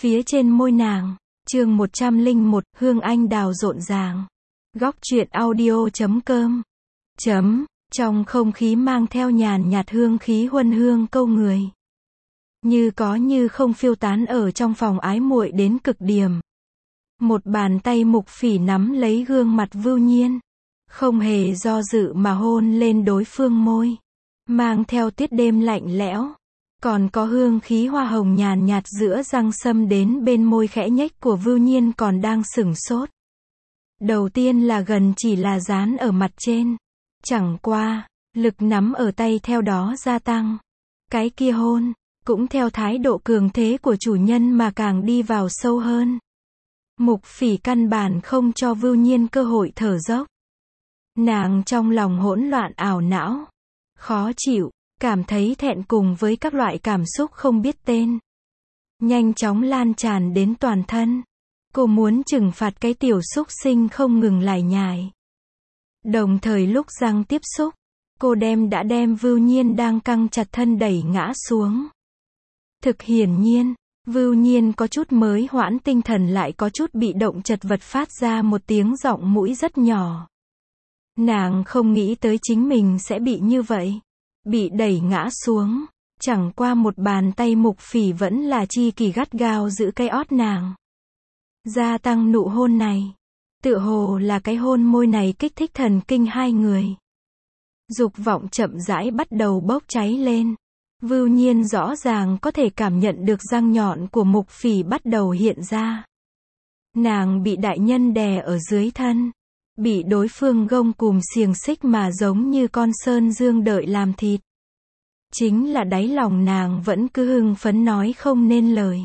phía trên môi nàng. Chương 101, hương anh đào rộn ràng. Góc truyện audio.com. Trong không khí mang theo nhàn nhạt hương khí huân hương câu người. Như có như không phiêu tán ở trong phòng ái muội đến cực điểm. Một bàn tay Mục Phỉ nắm lấy gương mặt Vưu Nhiên. Không hề do dự mà hôn lên đối phương môi. Mang theo tiết đêm lạnh lẽo. Còn có hương khí hoa hồng nhàn nhạt giữa răng sâm đến bên môi khẽ nhếch của Vưu Nhiên còn đang sửng sốt. Đầu tiên là gần chỉ là dán ở mặt trên. Chẳng qua, lực nắm ở tay theo đó gia tăng. Cái kia hôn, cũng theo thái độ cường thế của chủ nhân mà càng đi vào sâu hơn. Mục Phỉ căn bản không cho Vưu Nhiên cơ hội thở dốc. Nàng trong lòng hỗn loạn ảo não. Khó chịu, cảm thấy thẹn cùng với các loại cảm xúc không biết tên. Nhanh chóng lan tràn đến toàn thân. Cô muốn trừng phạt cái tiểu xúc sinh không ngừng lải nhải. Đồng thời lúc răng tiếp xúc, cô đã đem Vưu Nhiên đang căng chặt thân đẩy ngã xuống. Thực hiển nhiên, Vưu Nhiên có chút mới hoãn tinh thần lại có chút bị động chật vật phát ra một tiếng giọng mũi rất nhỏ. Nàng không nghĩ tới chính mình sẽ bị như vậy. Bị đẩy ngã xuống. Chẳng qua một bàn tay Mục Phỉ vẫn là chi kỳ gắt gao giữ cái ót nàng. Gia tăng nụ hôn này. Tựa hồ là cái hôn môi này kích thích thần kinh hai người. Dục vọng chậm rãi bắt đầu bốc cháy lên. Vưu Nhiên rõ ràng có thể cảm nhận được răng nhọn của Mục Phỉ bắt đầu hiện ra. Nàng bị đại nhân đè ở dưới thân. Bị đối phương gông cùm xiềng xích mà giống như con sơn dương đợi làm thịt. Chính là đáy lòng nàng vẫn cứ hưng phấn nói không nên lời.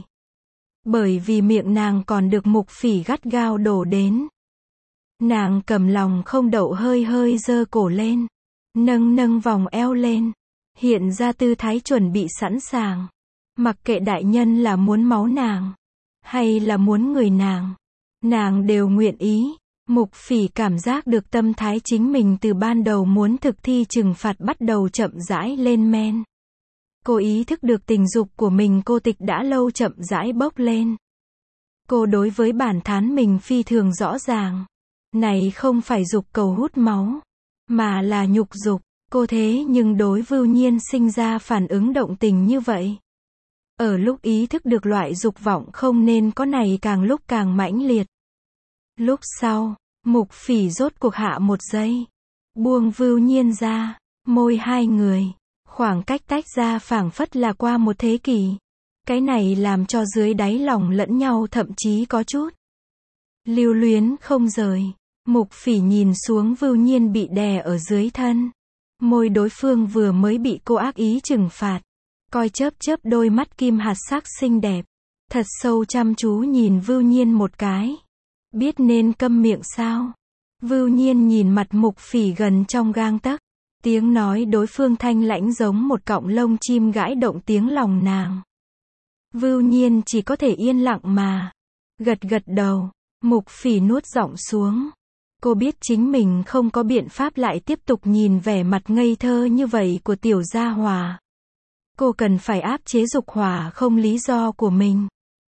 Bởi vì miệng nàng còn được Mục Phỉ gắt gao đổ đến. Nàng cầm lòng không đậu hơi hơi giơ cổ lên. Nâng vòng eo lên. Hiện ra tư thái chuẩn bị sẵn sàng. Mặc kệ đại nhân là muốn máu nàng. Hay là muốn người nàng. Nàng đều nguyện ý. Mục Phỉ cảm giác được tâm thái chính mình từ ban đầu muốn thực thi trừng phạt bắt đầu chậm rãi lên men. Cô ý thức được tình dục của mình cô tịch đã lâu chậm rãi bốc lên. Cô đối với bản thán mình phi thường rõ ràng. Này không phải dục cầu hút máu, mà là nhục dục. Cô thế nhưng đối Vưu Nhiên sinh ra phản ứng động tình như vậy. Ở lúc ý thức được loại dục vọng không nên có này càng lúc càng mãnh liệt. Lúc sau, Mục Phỉ rốt cuộc hạ một giây. Buông Vưu Nhiên ra, môi hai người. Khoảng cách tách ra phảng phất là qua một thế kỷ. Cái này làm cho dưới đáy lòng lẫn nhau thậm chí có chút lưu luyến không rời. Mục Phỉ nhìn xuống Vưu Nhiên bị đè ở dưới thân. Môi đối phương vừa mới bị cô ác ý trừng phạt. Coi chớp đôi mắt kim hạt sắc xinh đẹp. Thật sâu chăm chú nhìn Vưu Nhiên một cái. Biết nên câm miệng sao? Vưu Nhiên nhìn mặt Mục Phỉ gần trong gang tấc. Tiếng nói đối phương thanh lãnh giống một cọng lông chim gãi động tiếng lòng nàng. Vưu Nhiên chỉ có thể yên lặng mà gật đầu. Mục Phỉ nuốt giọng xuống. Cô biết chính mình không có biện pháp lại tiếp tục nhìn vẻ mặt ngây thơ như vậy của tiểu gia hòa. Cô cần phải áp chế dục hỏa không lý do của mình.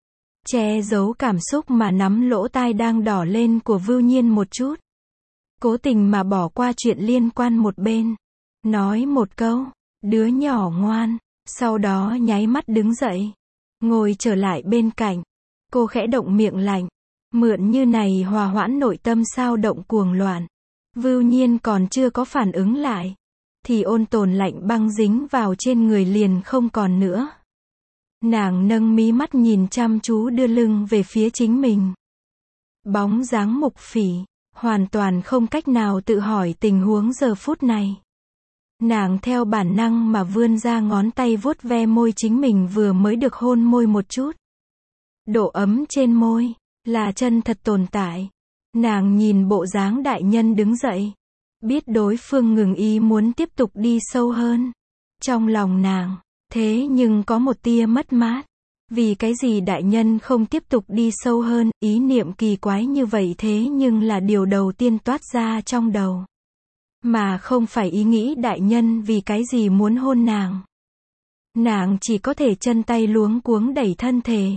Che giấu cảm xúc mà nắm lỗ tai đang đỏ lên của Vưu Nhiên một chút. Cố tình mà bỏ qua chuyện liên quan một bên. Nói một câu, đứa nhỏ ngoan. Sau đó nháy mắt đứng dậy. Ngồi trở lại bên cạnh. Cô khẽ động miệng lạnh. Mượn như này hòa hoãn nội tâm sao động cuồng loạn. Vưu Nhiên còn chưa có phản ứng lại. Thì ôn tồn lạnh băng dính vào trên người liền không còn nữa. Nàng nâng mí mắt nhìn chăm chú đưa lưng về phía chính mình. Bóng dáng Mục Phỉ, hoàn toàn không cách nào tự hỏi tình huống giờ phút này. Nàng theo bản năng mà vươn ra ngón tay vuốt ve môi chính mình vừa mới được hôn môi một chút. Độ ấm trên môi, là chân thật tồn tại. Nàng nhìn bộ dáng đại nhân đứng dậy. Biết đối phương ngừng ý muốn tiếp tục đi sâu hơn. Trong lòng nàng, thế nhưng có một tia mất mát. Vì cái gì đại nhân không tiếp tục đi sâu hơn, ý niệm kỳ quái như vậy thế nhưng là điều đầu tiên toát ra trong đầu. Mà không phải ý nghĩ đại nhân vì cái gì muốn hôn nàng. Nàng chỉ có thể chân tay luống cuống đẩy thân thể.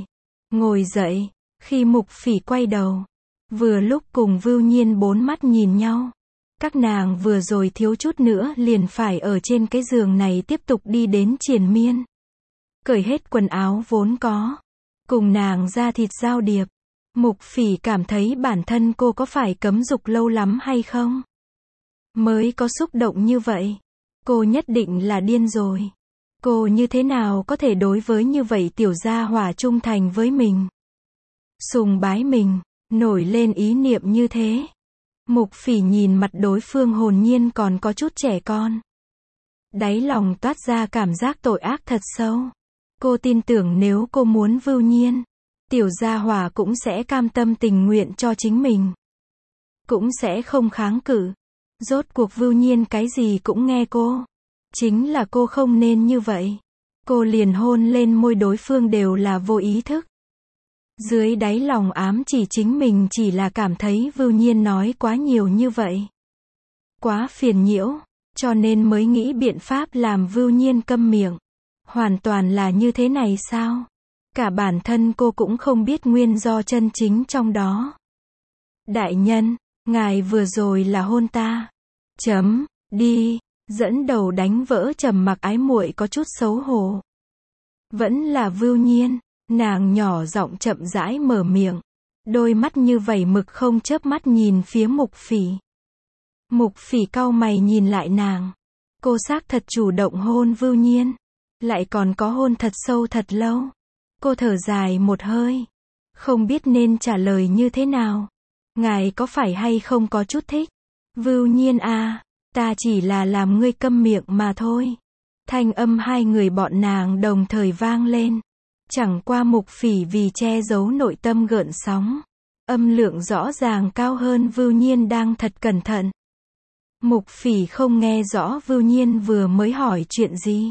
ngồi dậy. Khi Mục Phỉ quay đầu, vừa lúc cùng Vưu Nhiên bốn mắt nhìn nhau. Các nàng vừa rồi thiếu chút nữa liền phải ở trên cái giường này tiếp tục đi đến triền miên. Cởi hết quần áo vốn có, cùng nàng ra thịt giao điệp. Mục Phỉ cảm thấy bản thân cô có phải cấm dục lâu lắm hay không? Mới có xúc động như vậy. Cô nhất định là điên rồi. Cô như thế nào có thể đối với như vậy tiểu gia hỏa trung thành với mình? Sùng bái mình, nổi lên ý niệm như thế. Mục Phỉ nhìn mặt đối phương hồn nhiên còn có chút trẻ con. Đáy lòng toát ra cảm giác tội ác thật sâu. Cô tin tưởng nếu cô muốn Vưu Nhiên, tiểu gia hỏa cũng sẽ cam tâm tình nguyện cho chính mình. Cũng sẽ không kháng cự. Rốt cuộc Vưu Nhiên cái gì cũng nghe cô. Chính là cô không nên như vậy. Cô liền hôn lên môi đối phương đều là vô ý thức. Dưới đáy lòng ám chỉ chính mình chỉ là cảm thấy Vưu Nhiên nói quá nhiều như vậy. Quá phiền nhiễu, cho nên mới nghĩ biện pháp làm Vưu Nhiên câm miệng. Hoàn toàn là như thế này sao? Cả bản thân cô cũng không biết nguyên do chân chính trong đó. Đại nhân, ngài vừa rồi là hôn ta. Đi, dẫn đầu đánh vỡ trầm mặc ái muội có chút xấu hổ. Vẫn là Vưu Nhiên, nàng nhỏ giọng chậm rãi mở miệng. Đôi mắt như vẩy mực không chớp mắt nhìn phía Mục Phỉ. Mục Phỉ cau mày nhìn lại nàng. Cô xác thật chủ động hôn Vưu Nhiên. Lại còn có hôn thật sâu thật lâu. Cô thở dài một hơi. Không biết nên trả lời như thế nào. Ngài có phải hay không có chút thích? Vưu Nhiên à, ta chỉ là làm ngươi câm miệng mà thôi. Thanh âm hai người bọn nàng đồng thời vang lên. Chẳng qua Mục Phỉ vì che giấu nội tâm gợn sóng. Âm lượng rõ ràng cao hơn Vưu Nhiên đang thật cẩn thận. Mục Phỉ không nghe rõ Vưu Nhiên vừa mới hỏi chuyện gì.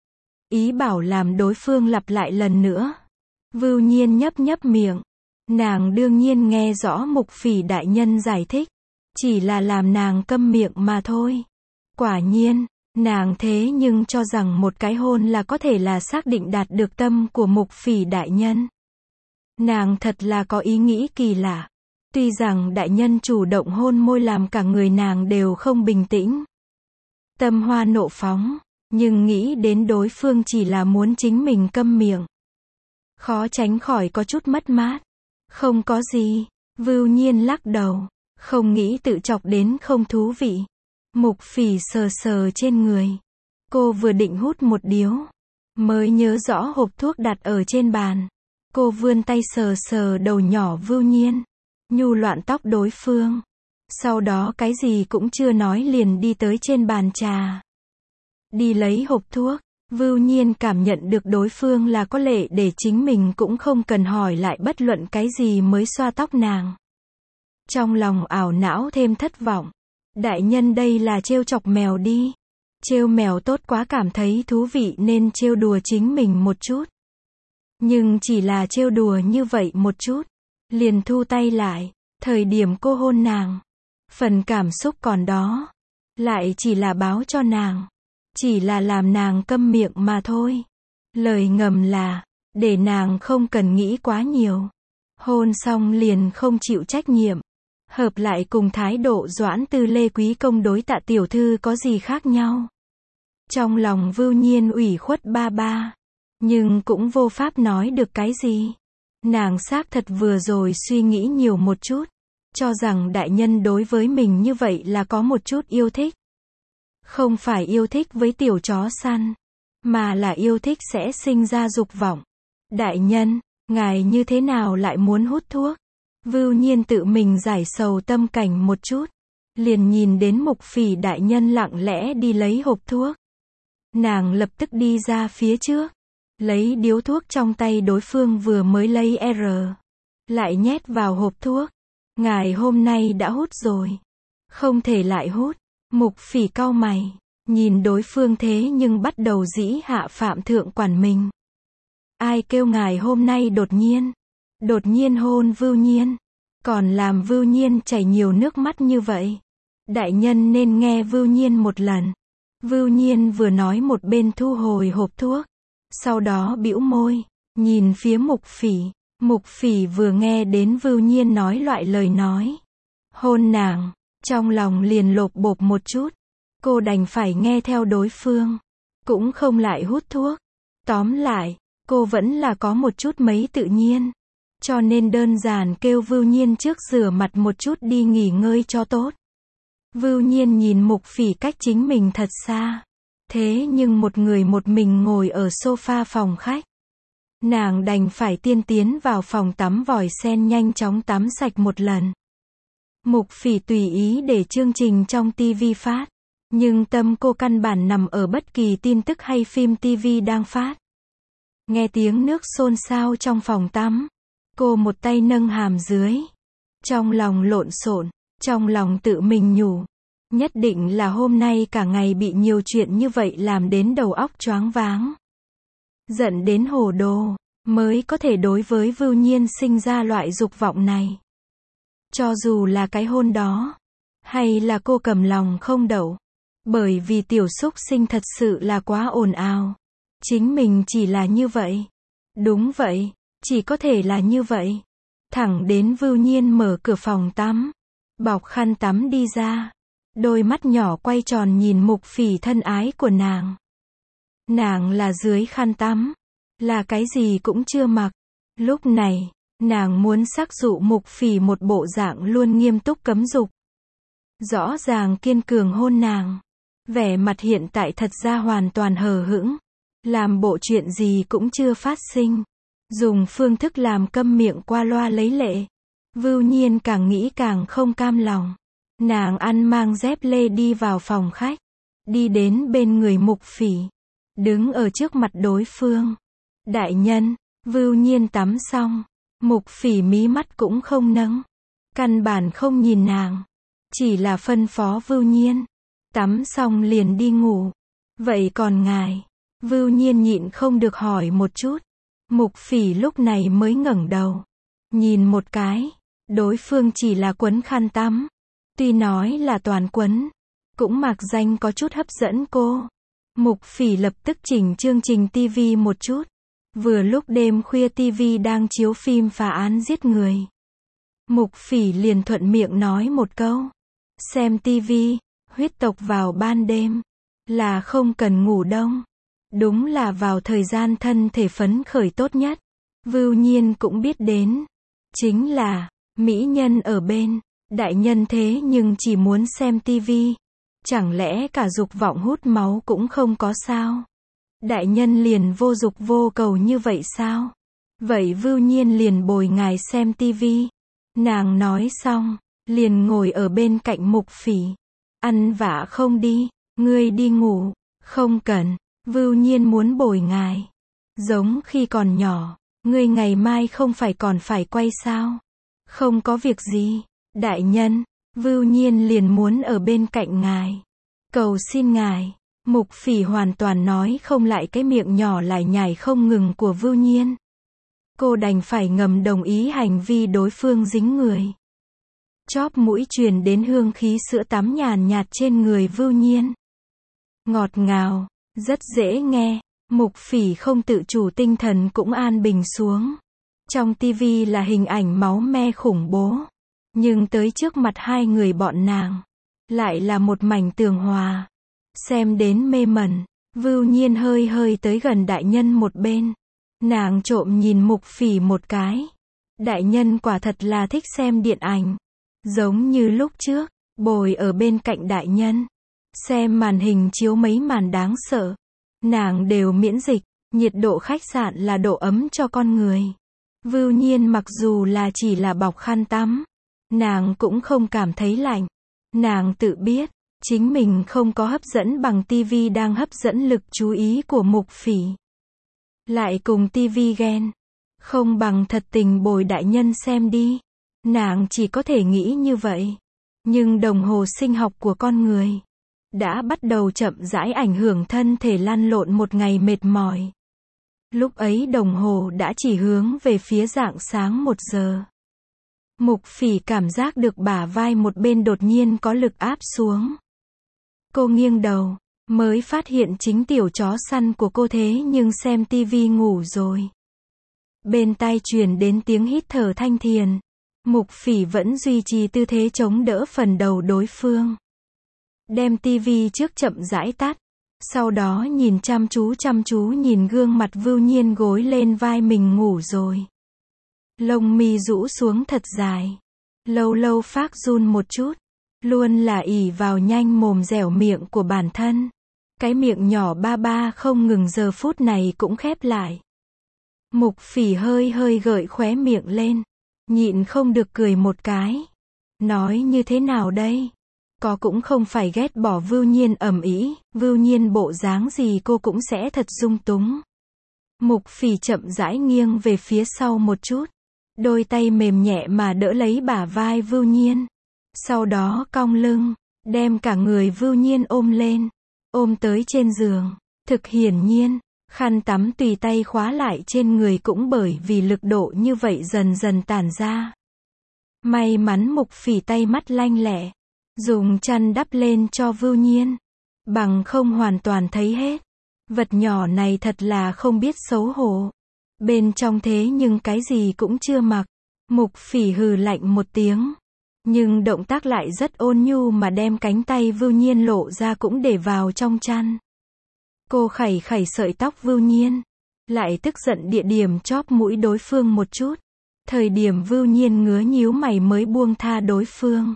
Ý bảo làm đối phương lặp lại lần nữa. Vưu Nhiên nhấp nhấp miệng. Nàng đương nhiên nghe rõ Mục Phỉ đại nhân giải thích. Chỉ là làm nàng câm miệng mà thôi. Quả nhiên, nàng thế nhưng cho rằng một cái hôn là có thể là xác định đạt được tâm của Mục Phỉ đại nhân. Nàng thật là có ý nghĩ kỳ lạ. Tuy rằng đại nhân chủ động hôn môi làm cả người nàng đều không bình tĩnh. Tâm hoa nộ phóng, nhưng nghĩ đến đối phương chỉ là muốn chính mình câm miệng. Khó tránh khỏi có chút mất mát. Không có gì, Vưu Nhiên lắc đầu, không nghĩ tự chọc đến không thú vị. Mục Phỉ sờ sờ trên người. Cô vừa định hút một điếu, mới nhớ rõ hộp thuốc đặt ở trên bàn. Cô vươn tay sờ sờ đầu nhỏ Vưu Nhiên, nhu loạn tóc đối phương. Sau đó cái gì cũng chưa nói liền đi tới trên bàn trà. Đi lấy hộp thuốc, Vưu Nhiên cảm nhận được đối phương là có lệ để chính mình cũng không cần hỏi lại bất luận cái gì mới xoa tóc nàng. Trong lòng ảo não thêm thất vọng. Đại nhân đây là trêu chọc mèo đi. Trêu mèo tốt quá cảm thấy thú vị nên trêu đùa chính mình một chút. Nhưng chỉ là trêu đùa như vậy một chút. Liền thu tay lại. Thời điểm cô hôn nàng. Phần cảm xúc còn đó. Lại chỉ là báo cho nàng. Chỉ là làm nàng câm miệng mà thôi. Lời ngầm là, để nàng không cần nghĩ quá nhiều. Hôn xong liền không chịu trách nhiệm. Hợp lại cùng thái độ Doãn Tư Lê quý công đối Tạ tiểu thư có gì khác nhau. Trong lòng Vưu Nhiên ủy khuất ba ba. Nhưng cũng vô pháp nói được cái gì. Nàng xác thật vừa rồi suy nghĩ nhiều một chút. Cho rằng đại nhân đối với mình như vậy là có một chút yêu thích. Không phải yêu thích với tiểu chó săn. Mà là yêu thích sẽ sinh ra dục vọng. Đại nhân, ngài như thế nào lại muốn hút thuốc? Vưu Nhiên tự mình giải sầu tâm cảnh một chút. Liền nhìn đến Mục Phỉ đại nhân lặng lẽ đi lấy hộp thuốc. Nàng lập tức đi ra phía trước. Lấy điếu thuốc trong tay đối phương vừa mới lấy lại nhét vào hộp thuốc. Ngài hôm nay đã hút rồi. Không thể lại hút. Mục Phỉ cau mày. Nhìn đối phương thế nhưng bắt đầu dĩ hạ phạm thượng quản mình. Ai kêu ngài hôm nay đột nhiên hôn Vưu Nhiên. Còn làm Vưu Nhiên chảy nhiều nước mắt như vậy. Đại nhân nên nghe Vưu Nhiên một lần. Vưu Nhiên vừa nói một bên thu hồi hộp thuốc. Sau đó bĩu môi, nhìn phía Mục Phỉ. Mục Phỉ vừa nghe đến Vưu Nhiên nói loại lời nói hôn nàng, trong lòng liền lộp bộp một chút. Cô đành phải nghe theo đối phương, cũng không lại hút thuốc. Tóm lại, cô vẫn là có một chút mấy tự nhiên. Cho nên đơn giản kêu Vưu Nhiên trước rửa mặt một chút đi nghỉ ngơi cho tốt. Vưu Nhiên nhìn Mục Phỉ cách chính mình thật xa. Thế nhưng một người một mình ngồi ở sofa phòng khách. Nàng đành phải tiên tiến vào phòng tắm vòi sen nhanh chóng tắm sạch một lần. Mục Phỉ tùy ý để chương trình trong TV phát. Nhưng tâm cô căn bản nằm ở bất kỳ tin tức hay phim TV đang phát. Nghe tiếng nước xôn xao trong phòng tắm. Cô một tay nâng hàm dưới. Trong lòng lộn xộn, trong lòng tự mình nhủ. Nhất định là hôm nay cả ngày bị nhiều chuyện như vậy làm đến đầu óc choáng váng. Giận đến hồ đồ, mới có thể đối với Vưu Nhiên sinh ra loại dục vọng này. Cho dù là cái hôn đó, hay là cô cầm lòng không đậu. Bởi vì tiểu xúc sinh thật sự là quá ồn ào. Chính mình chỉ là như vậy. Đúng vậy, chỉ có thể là như vậy. Thẳng đến Vưu Nhiên mở cửa phòng tắm, bọc khăn tắm đi ra. Đôi mắt nhỏ quay tròn nhìn Mục Phỉ thân ái của nàng. Nàng là dưới khăn tắm, là cái gì cũng chưa mặc. Lúc này, nàng muốn xác dụ Mục Phỉ một bộ dạng luôn nghiêm túc cấm dục. Rõ ràng kiên cường hôn nàng. Vẻ mặt hiện tại thật ra hoàn toàn hờ hững. Làm bộ chuyện gì cũng chưa phát sinh. Dùng phương thức làm câm miệng qua loa lấy lệ. Vưu Nhiên càng nghĩ càng không cam lòng. Nàng ăn mang dép lê đi vào phòng khách. Đi đến bên người Mục Phỉ. Đứng ở trước mặt đối phương. Đại nhân, Vưu Nhiên tắm xong. Mục Phỉ mí mắt cũng không nâng. Căn bản không nhìn nàng. Chỉ là phân phó Vưu Nhiên. Tắm xong liền đi ngủ. Vậy còn ngài? Vưu Nhiên nhịn không được hỏi một chút. Mục Phỉ lúc này mới ngẩng đầu. Nhìn một cái. Đối phương chỉ là quấn khăn tắm. Tuy nói là toàn quấn. Cũng mạc danh có chút hấp dẫn cô. Mục Phỉ lập tức chỉnh chương trình TV một chút. Vừa lúc đêm khuya TV đang chiếu phim phá án giết người. Mục Phỉ liền thuận miệng nói một câu. Xem TV, huyết tộc vào ban đêm. Là không cần ngủ đông. Đúng là vào thời gian thân thể phấn khởi tốt nhất. Vưu Nhiên cũng biết đến. Chính là, mỹ nhân ở bên. Đại nhân thế nhưng chỉ muốn xem TV. Chẳng lẽ cả dục vọng hút máu cũng không có sao? Đại nhân liền vô dục vô cầu như vậy sao? Vậy Vưu Nhiên liền bồi ngài xem TV. Nàng nói xong, liền ngồi ở bên cạnh Mục Phỉ. Ăn vạ không đi, ngươi đi ngủ. Không cần, Vưu Nhiên muốn bồi ngài. Giống khi còn nhỏ, ngươi ngày mai không phải còn phải quay sao? Không có việc gì. Đại nhân, Vưu Nhiên liền muốn ở bên cạnh ngài. Cầu xin ngài. Mục Phỉ hoàn toàn nói không lại cái miệng nhỏ lải nhải không ngừng của Vưu Nhiên. Cô đành phải ngầm đồng ý hành vi đối phương dính người. Chóp mũi truyền đến hương khí sữa tắm nhàn nhạt trên người Vưu Nhiên. Ngọt ngào, rất dễ nghe. Mục Phỉ không tự chủ tinh thần cũng an bình xuống. Trong TV là hình ảnh máu me khủng bố. Nhưng tới trước mặt hai người bọn nàng, lại là một mảnh tường hòa. Xem đến mê mẩn, Vưu Nhiên hơi hơi tới gần đại nhân một bên. Nàng trộm nhìn Mục Phỉ một cái. Đại nhân quả thật là thích xem điện ảnh. Giống như lúc trước, bồi ở bên cạnh đại nhân. Xem màn hình chiếu mấy màn đáng sợ. Nàng đều miễn dịch, nhiệt độ khách sạn là độ ấm cho con người. Vưu Nhiên mặc dù là chỉ là bọc khăn tắm. Nàng cũng không cảm thấy lạnh. Nàng tự biết, chính mình không có hấp dẫn bằng TV đang hấp dẫn lực chú ý của Mục Phỉ. Lại cùng TV ghen. Không bằng thật tình bồi đại nhân xem đi. Nàng chỉ có thể nghĩ như vậy. Nhưng đồng hồ sinh học của con người đã bắt đầu chậm rãi ảnh hưởng thân thể lăn lộn một ngày mệt mỏi. Lúc ấy đồng hồ đã chỉ hướng về phía rạng sáng 1 giờ. Mục Phỉ cảm giác được bả vai một bên đột nhiên có lực áp xuống. Cô nghiêng đầu, mới phát hiện chính tiểu chó săn của cô thế nhưng xem TV ngủ rồi. Bên tai truyền đến tiếng hít thở thanh thiền. Mục Phỉ vẫn duy trì tư thế chống đỡ phần đầu đối phương. Đem tivi trước chậm rãi tắt. Sau đó nhìn chăm chú nhìn gương mặt Vưu Nhiên gối lên vai mình ngủ rồi. Lông mi rũ xuống thật dài. Lâu lâu phát run một chút. Luôn là ỷ vào nhanh mồm dẻo miệng của bản thân. Cái miệng nhỏ ba ba không ngừng giờ phút này cũng khép lại. Mục Phỉ hơi gợi khóe miệng lên. Nhịn không được cười một cái. Nói như thế nào đây? Có cũng không phải ghét bỏ Vưu Nhiên ầm ĩ, Vưu Nhiên bộ dáng gì cô cũng sẽ thật dung túng. Mục Phỉ chậm rãi nghiêng về phía sau một chút. Đôi tay mềm nhẹ mà đỡ lấy bả vai Vưu Nhiên. Sau đó cong lưng, đem cả người Vưu Nhiên ôm lên. Ôm tới trên giường. Thực hiển nhiên, khăn tắm tùy tay khóa lại trên người cũng bởi vì lực độ như vậy dần dần tản ra. May mắn Mục Phỉ tay mắt lanh lẹ. Dùng chăn đắp lên cho Vưu Nhiên. Bằng không hoàn toàn thấy hết. Vật nhỏ này thật là không biết xấu hổ. Bên trong thế nhưng cái gì cũng chưa mặc. Mục Phỉ hừ lạnh một tiếng. Nhưng động tác lại rất ôn nhu mà đem cánh tay Vưu Nhiên lộ ra cũng để vào trong chăn. Cô khẩy sợi tóc Vưu Nhiên. Lại tức giận địa điểm chóp mũi đối phương một chút. Thời điểm Vưu Nhiên ngứa nhíu mày mới buông tha đối phương.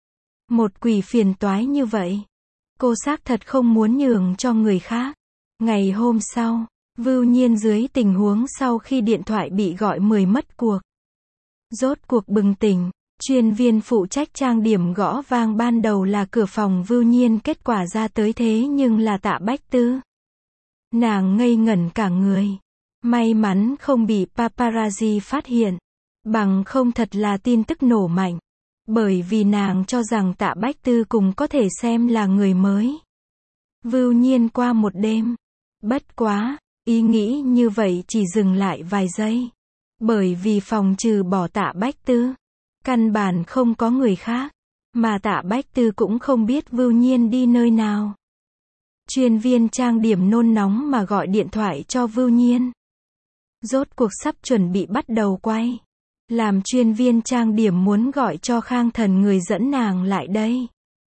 Một quỷ phiền toái như vậy. Cô xác thật không muốn nhường cho người khác. Ngày hôm sau, Vưu Nhiên dưới tình huống sau khi điện thoại bị gọi 10 mất cuộc. Rốt cuộc bừng tỉnh, chuyên viên phụ trách trang điểm gõ vang ban đầu là cửa phòng Vưu Nhiên, kết quả ra tới thế nhưng là Tạ Bách Tư. Nàng ngây ngẩn cả người. May mắn không bị paparazzi phát hiện. Bằng không thật là tin tức nổ mạnh. Bởi vì nàng cho rằng Tạ Bách Tư cùng có thể xem là người mới. Vưu Nhiên qua một đêm. Bất quá, ý nghĩ như vậy chỉ dừng lại vài giây. Bởi vì phòng trừ bỏ Tạ Bách Tư, căn bản không có người khác. Mà Tạ Bách Tư cũng không biết Vưu Nhiên đi nơi nào. Chuyên viên trang điểm nôn nóng mà gọi điện thoại cho Vưu Nhiên. Rốt cuộc sắp chuẩn bị bắt đầu quay. Làm chuyên viên trang điểm muốn gọi cho Khang Thần người dẫn nàng lại đây.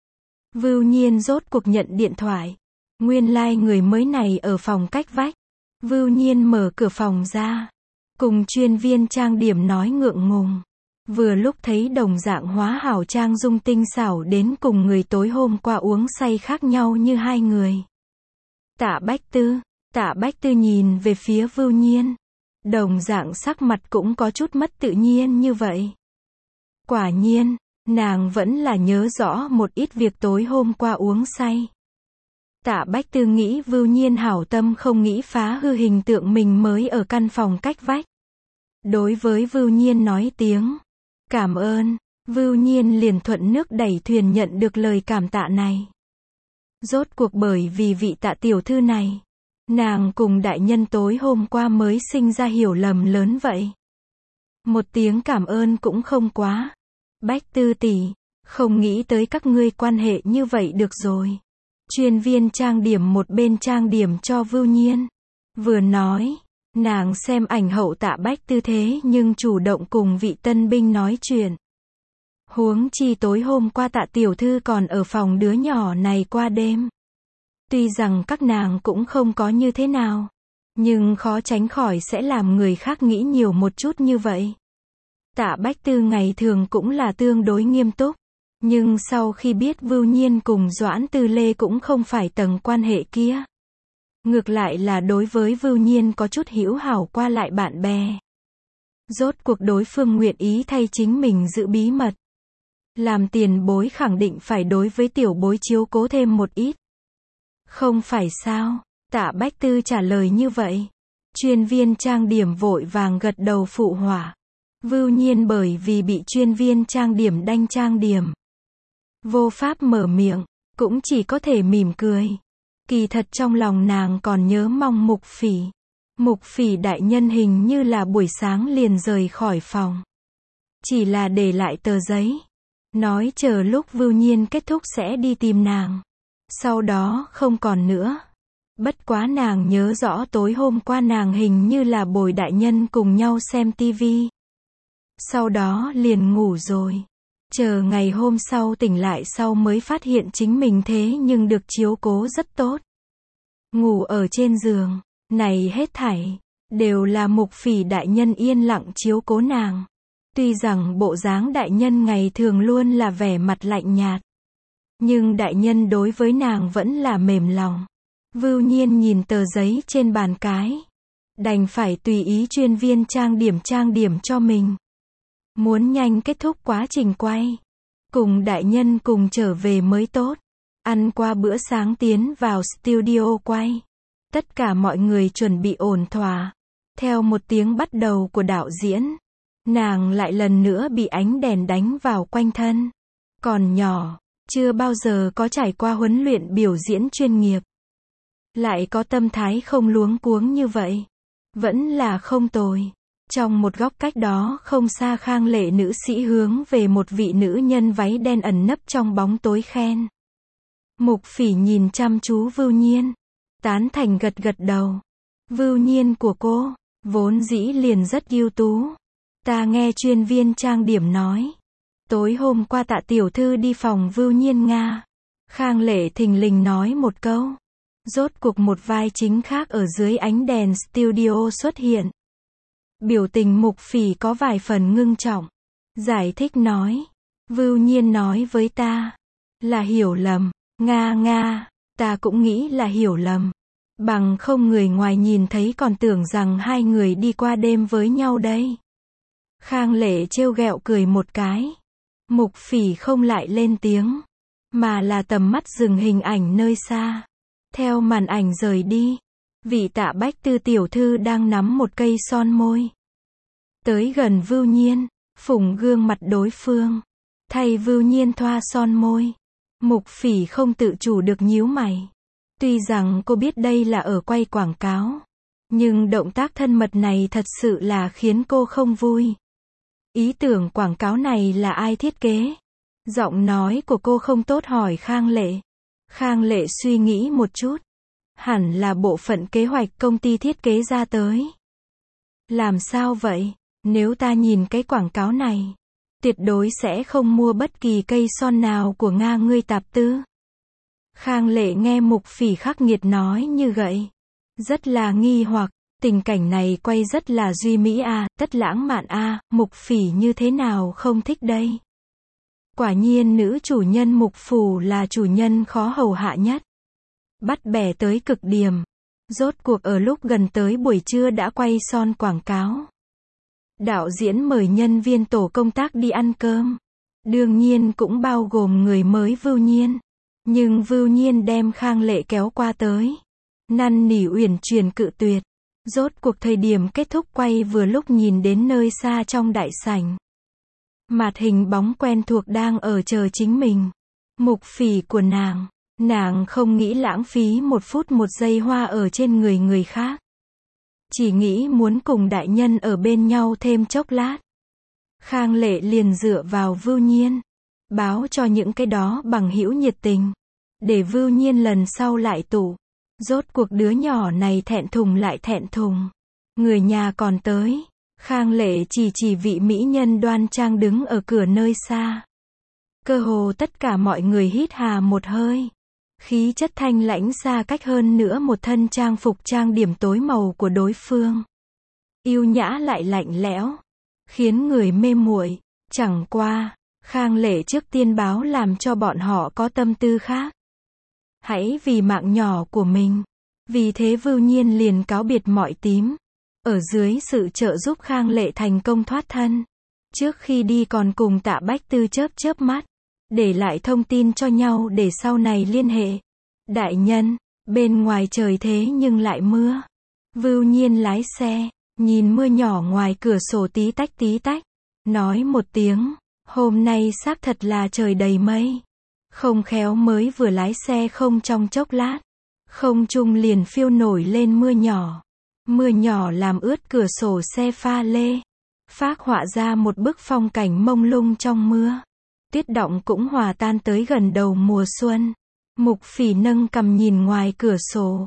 Vưu Nhiên rốt cuộc nhận điện thoại. Nguyên lai người mới này ở phòng cách vách. Vưu Nhiên mở cửa phòng ra. Cùng chuyên viên trang điểm nói ngượng ngùng. Vừa lúc thấy đồng dạng hóa hảo trang dung tinh xảo đến cùng người tối hôm qua uống say khác nhau như hai người. Tạ Bách Tư nhìn về phía Vưu Nhiên. Đồng dạng sắc mặt cũng có chút mất tự nhiên như vậy. Quả nhiên, nàng vẫn là nhớ rõ một ít việc tối hôm qua uống say. Tạ Bách Tư nghĩ Vưu Nhiên hảo tâm không nghĩ phá hư hình tượng mình mới ở căn phòng cách vách. Đối với Vưu Nhiên nói tiếng cảm ơn, Vưu Nhiên liền thuận nước đẩy thuyền nhận được lời cảm tạ này. Rốt cuộc bởi vì vị Tạ tiểu thư này, nàng cùng đại nhân tối hôm qua mới sinh ra hiểu lầm lớn vậy. Một tiếng cảm ơn cũng không quá. Bách Tư tỷ, không nghĩ tới các ngươi quan hệ như vậy được rồi. Chuyên viên trang điểm một bên trang điểm cho Vưu Nhiên. Vừa nói, nàng xem ảnh hậu Tạ Bách Tư thế nhưng chủ động cùng vị tân binh nói chuyện. Huống chi tối hôm qua Tạ tiểu thư còn ở phòng đứa nhỏ này qua đêm. Tuy rằng các nàng cũng không có như thế nào, nhưng khó tránh khỏi sẽ làm người khác nghĩ nhiều một chút như vậy. Tạ Bách Tư ngày thường cũng là tương đối nghiêm túc, nhưng sau khi biết Vưu Nhiên cùng Doãn Tư Lê cũng không phải tầng quan hệ kia, ngược lại là đối với Vưu Nhiên có chút hữu hảo qua lại bạn bè. Rốt cuộc đối phương nguyện ý thay chính mình giữ bí mật. Làm tiền bối khẳng định phải đối với tiểu bối chiếu cố thêm một ít. Không phải sao? Tạ Bách Tư trả lời như vậy. Chuyên viên trang điểm vội vàng gật đầu phụ họa. Vưu Nhiên bởi vì bị chuyên viên trang điểm đanh trang điểm, vô pháp mở miệng, cũng chỉ có thể mỉm cười. Kỳ thật trong lòng nàng còn nhớ mong Mục Phỉ. Mục Phỉ đại nhân hình như là buổi sáng liền rời khỏi phòng. Chỉ là để lại tờ giấy. Nói chờ lúc Vưu Nhiên kết thúc sẽ đi tìm nàng. Sau đó không còn nữa. Bất quá nàng nhớ rõ tối hôm qua nàng hình như là bồi đại nhân cùng nhau xem tivi. Sau đó liền ngủ rồi. Chờ ngày hôm sau tỉnh lại sau mới phát hiện chính mình thế nhưng được chiếu cố rất tốt. Ngủ ở trên giường, này hết thảy, đều là Mục Phỉ đại nhân yên lặng chiếu cố nàng. Tuy rằng bộ dáng đại nhân ngày thường luôn là vẻ mặt lạnh nhạt, nhưng đại nhân đối với nàng vẫn là mềm lòng. Vưu Nhiên nhìn tờ giấy trên bàn cái, đành phải tùy ý chuyên viên trang điểm cho mình. Muốn nhanh kết thúc quá trình quay, cùng đại nhân cùng trở về mới tốt. Ăn qua bữa sáng tiến vào studio quay. Tất cả mọi người chuẩn bị ổn thỏa. Theo một tiếng bắt đầu của đạo diễn, nàng lại lần nữa bị ánh đèn đánh vào quanh thân. Còn nhỏ, chưa bao giờ có trải qua huấn luyện biểu diễn chuyên nghiệp. Lại có tâm thái không luống cuống như vậy. Vẫn là không tồi. Trong một góc cách đó không xa Khang Lệ nữ sĩ hướng về một vị nữ nhân váy đen ẩn nấp trong bóng tối khen. Mục Phỉ nhìn chăm chú Vưu Nhiên, tán thành gật gật đầu. Vưu Nhiên của cô, vốn dĩ liền rất ưu tú. Ta nghe chuyên viên trang điểm nói. Tối hôm qua Tạ tiểu thư đi phòng Vưu Nhiên Nga. Khang Lệ thình lình nói một câu. Rốt cuộc một vai chính khác ở dưới ánh đèn studio xuất hiện. Biểu tình Mục Phỉ có vài phần ngưng trọng. Giải thích nói. Vưu Nhiên nói với ta. Là hiểu lầm. Nga, ta cũng nghĩ là hiểu lầm. Bằng không người ngoài nhìn thấy còn tưởng rằng hai người đi qua đêm với nhau đây. Khang Lệ trêu ghẹo cười một cái. Mục Phỉ không lại lên tiếng, mà là tầm mắt dừng hình ảnh nơi xa. Theo màn ảnh rời đi, vị Tạ Bách Tư tiểu thư đang nắm một cây son môi. Tới gần Vưu Nhiên, phủng gương mặt đối phương. Thay Vưu Nhiên thoa son môi. Mục Phỉ không tự chủ được nhíu mày. Tuy rằng cô biết đây là ở quay quảng cáo, nhưng động tác thân mật này thật sự là khiến cô không vui. Ý tưởng quảng cáo này là ai thiết kế? Giọng nói của cô không tốt hỏi Khang Lệ. Khang Lệ suy nghĩ một chút. Hẳn là bộ phận kế hoạch công ty thiết kế ra tới. Làm sao vậy? Nếu ta nhìn cái quảng cáo này, tuyệt đối sẽ không mua bất kỳ cây son nào của Nga ngươi tạp tư. Khang Lệ nghe Mục Phỉ khắc nghiệt nói như vậy, rất là nghi hoặc, tình cảnh này quay rất là duy mỹ à, tất lãng mạn à, Mục Phỉ như thế nào không thích đây. Quả nhiên nữ chủ nhân Mục Phủ là chủ nhân khó hầu hạ nhất. Bắt bẻ tới cực điểm. Rốt cuộc ở lúc gần tới buổi trưa đã quay son quảng cáo. Đạo diễn mời nhân viên tổ công tác đi ăn cơm. Đương nhiên cũng bao gồm người mới Vưu Nhiên. Nhưng Vưu Nhiên đem Khang Lệ kéo qua tới. Năn nỉ uyển chuyển cự tuyệt. Rốt cuộc thời điểm kết thúc quay vừa lúc nhìn đến nơi xa trong đại sảnh. Mạt hình bóng quen thuộc đang ở chờ chính mình. Mục Phỉ của nàng không nghĩ lãng phí một phút một giây hoa ở trên người khác. Chỉ nghĩ muốn cùng đại nhân ở bên nhau thêm chốc lát. Khang Lệ liền dựa vào Vưu Nhiên, báo cho những cái đó bằng hữu nhiệt tình, để Vưu Nhiên lần sau lại tụ. Rốt cuộc đứa nhỏ này thẹn thùng lại thẹn thùng. Người nhà còn tới. Khang Lệ chỉ vị mỹ nhân đoan trang đứng ở cửa nơi xa. Cơ hồ tất cả mọi người hít hà một hơi. Khí chất thanh lãnh xa cách hơn nữa một thân trang phục trang điểm tối màu của đối phương. Yêu nhã lại lạnh lẽo, khiến người mê muội. Chẳng qua, Khang Lệ trước tiên báo làm cho bọn họ có tâm tư khác. Hãy vì mạng nhỏ của mình. Vì thế Vưu Nhiên liền cáo biệt mọi tím. Ở dưới sự trợ giúp Khang Lệ thành công thoát thân. Trước khi đi còn cùng Tạ Bách Tư chớp mắt. Để lại thông tin cho nhau để sau này liên hệ. Đại nhân, bên ngoài trời thế nhưng lại mưa. Vưu Nhiên lái xe, nhìn mưa nhỏ ngoài cửa sổ tí tách. Nói một tiếng, hôm nay xác thật là trời đầy mây. Không khéo mới vừa lái xe không trong chốc lát. Không trung liền phiêu nổi lên mưa nhỏ. Mưa nhỏ làm ướt cửa sổ xe pha lê. Phác họa ra một bức phong cảnh mông lung trong mưa. Tuyết động cũng hòa tan tới gần đầu mùa xuân. Mục Phỉ nâng cằm nhìn ngoài cửa sổ.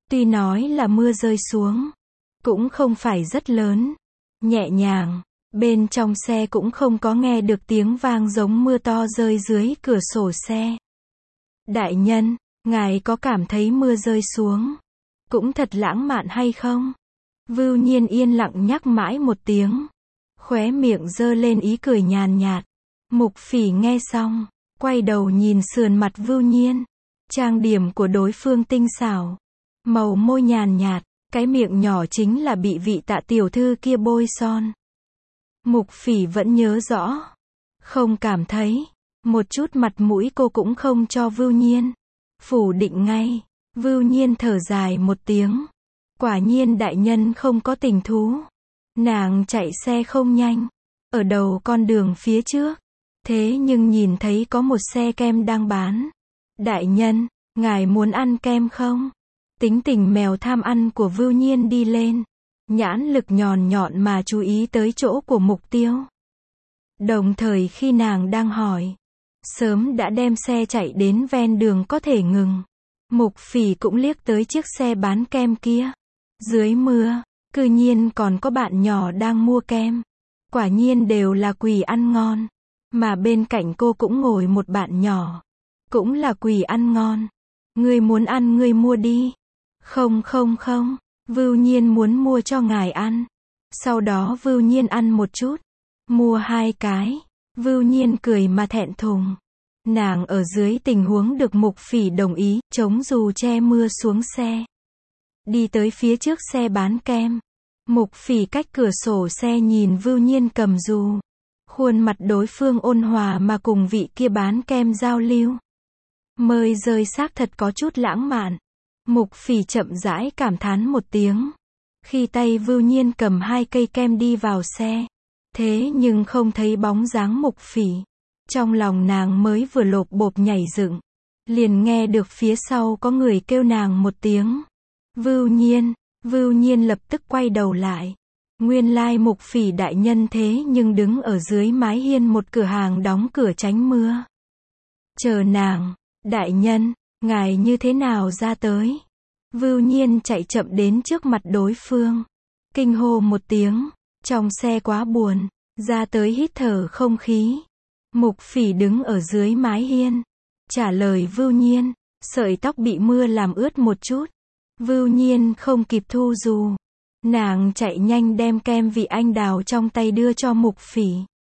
Tuy nói là mưa rơi xuống, cũng không phải rất lớn, nhẹ nhàng, bên trong xe cũng không có nghe được tiếng vang giống mưa to rơi dưới cửa sổ xe. Đại nhân, ngài có cảm thấy mưa rơi xuống cũng thật lãng mạn hay không? Vưu Nhiên yên lặng nhắc mãi một tiếng, khóe miệng giơ lên ý cười nhàn nhạt. Mục Phỉ nghe xong, quay đầu nhìn sườn mặt Vưu Nhiên, trang điểm của đối phương tinh xảo, màu môi nhàn nhạt, cái miệng nhỏ chính là bị vị Tạ tiểu thư kia bôi son. Mục Phỉ vẫn nhớ rõ, không cảm thấy, một chút mặt mũi cô cũng không cho Vưu Nhiên, phủ định ngay. Vưu Nhiên thở dài một tiếng, quả nhiên đại nhân không có tình thú. Nàng chạy xe không nhanh, ở đầu con đường phía trước, thế nhưng nhìn thấy có một xe kem đang bán. Đại nhân, ngài muốn ăn kem không? Tính tình mèo tham ăn của Vưu Nhiên đi lên, nhãn lực nhọn nhọn mà chú ý tới chỗ của mục tiêu. Đồng thời khi nàng đang hỏi, sớm đã đem xe chạy đến ven đường có thể ngừng. Mục Phỉ cũng liếc tới chiếc xe bán kem kia. Dưới mưa, cư nhiên còn có bạn nhỏ đang mua kem. Quả nhiên đều là quỷ ăn ngon. Mà bên cạnh cô cũng ngồi một bạn nhỏ, cũng là quỷ ăn ngon. Ngươi muốn ăn ngươi mua đi. Không, Vưu Nhiên muốn mua cho ngài ăn. Sau đó Vưu Nhiên ăn một chút, mua 2 cái. Vưu Nhiên cười mà thẹn thùng. Nàng ở dưới tình huống được Mục Phỉ đồng ý, chống dù che mưa xuống xe. Đi tới phía trước xe bán kem. Mục Phỉ cách cửa sổ xe nhìn Vưu Nhiên cầm dù. Khuôn mặt đối phương ôn hòa mà cùng vị kia bán kem giao lưu. Mơi rơi xác thật có chút lãng mạn. Mục Phỉ chậm rãi cảm thán một tiếng. Khi tay Vưu Nhiên cầm 2 cây kem đi vào xe. Thế nhưng không thấy bóng dáng Mục Phỉ. Trong lòng nàng mới vừa lộp bộp nhảy dựng, liền nghe được phía sau có người kêu nàng một tiếng. Vưu Nhiên lập tức quay đầu lại. Nguyên lai Mục Phỉ đại nhân thế nhưng đứng ở dưới mái hiên một cửa hàng đóng cửa tránh mưa. Chờ nàng, đại nhân, ngài như thế nào ra tới? Vưu Nhiên chạy chậm đến trước mặt đối phương. Kinh hô một tiếng, trong xe quá buồn, ra tới hít thở không khí. Mục Phỉ đứng ở dưới mái hiên, trả lời Vưu Nhiên, sợi tóc bị mưa làm ướt một chút. Vưu Nhiên không kịp thu dù, nàng chạy nhanh đem kem vị anh đào trong tay đưa cho Mục Phỉ.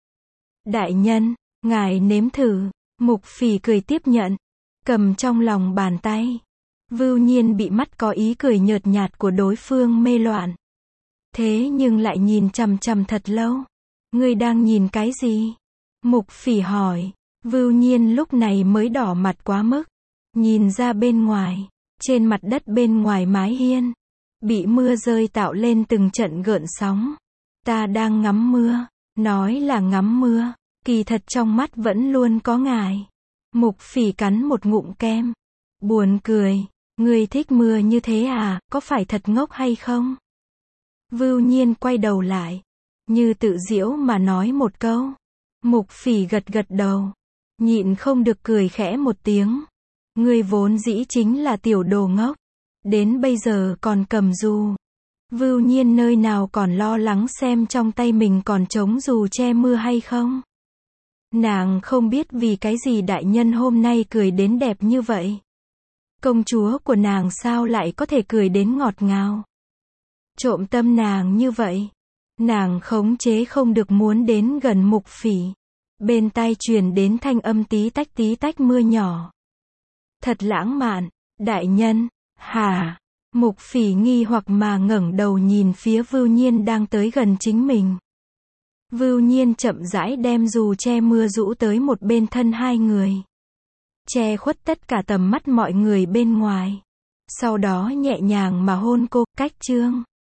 Đại nhân, ngài nếm thử. Mục Phỉ cười tiếp nhận, cầm trong lòng bàn tay. Vưu Nhiên bị mắt có ý cười nhợt nhạt của đối phương mê loạn. Thế nhưng lại nhìn chằm chằm thật lâu. Ngươi đang nhìn cái gì? Mục Phỉ hỏi. Vưu Nhiên lúc này mới đỏ mặt quá mức. Nhìn ra bên ngoài, trên mặt đất bên ngoài mái hiên, bị mưa rơi tạo lên từng trận gợn sóng. Ta đang ngắm mưa. Nói là ngắm mưa, kỳ thật trong mắt vẫn luôn có ngài. Mục Phỉ cắn một ngụm kem. Buồn cười. Ngươi thích mưa như thế à, có phải thật ngốc hay không? Vưu Nhiên quay đầu lại, như tự giễu mà nói một câu. Mục Phỉ gật gật đầu, nhịn không được cười khẽ một tiếng. Ngươi vốn dĩ chính là tiểu đồ ngốc, đến bây giờ còn cầm dù. Vưu Nhiên nơi nào còn lo lắng xem trong tay mình còn trống dù che mưa hay không. Nàng không biết vì cái gì đại nhân hôm nay cười đến đẹp như vậy. Công chúa của nàng sao lại có thể cười đến ngọt ngào, trộm tâm nàng như vậy. Nàng khống chế không được muốn đến gần Mục Phỉ. Bên tai truyền đến thanh âm tí tách mưa nhỏ. Thật lãng mạn, đại nhân. Hả? Mục Phỉ nghi hoặc mà ngẩng đầu nhìn phía Vưu Nhiên đang tới gần chính mình. Vưu Nhiên chậm rãi đem dù che mưa rũ tới một bên thân hai người, che khuất tất cả tầm mắt mọi người bên ngoài. Sau đó nhẹ nhàng mà hôn cô, cách chương.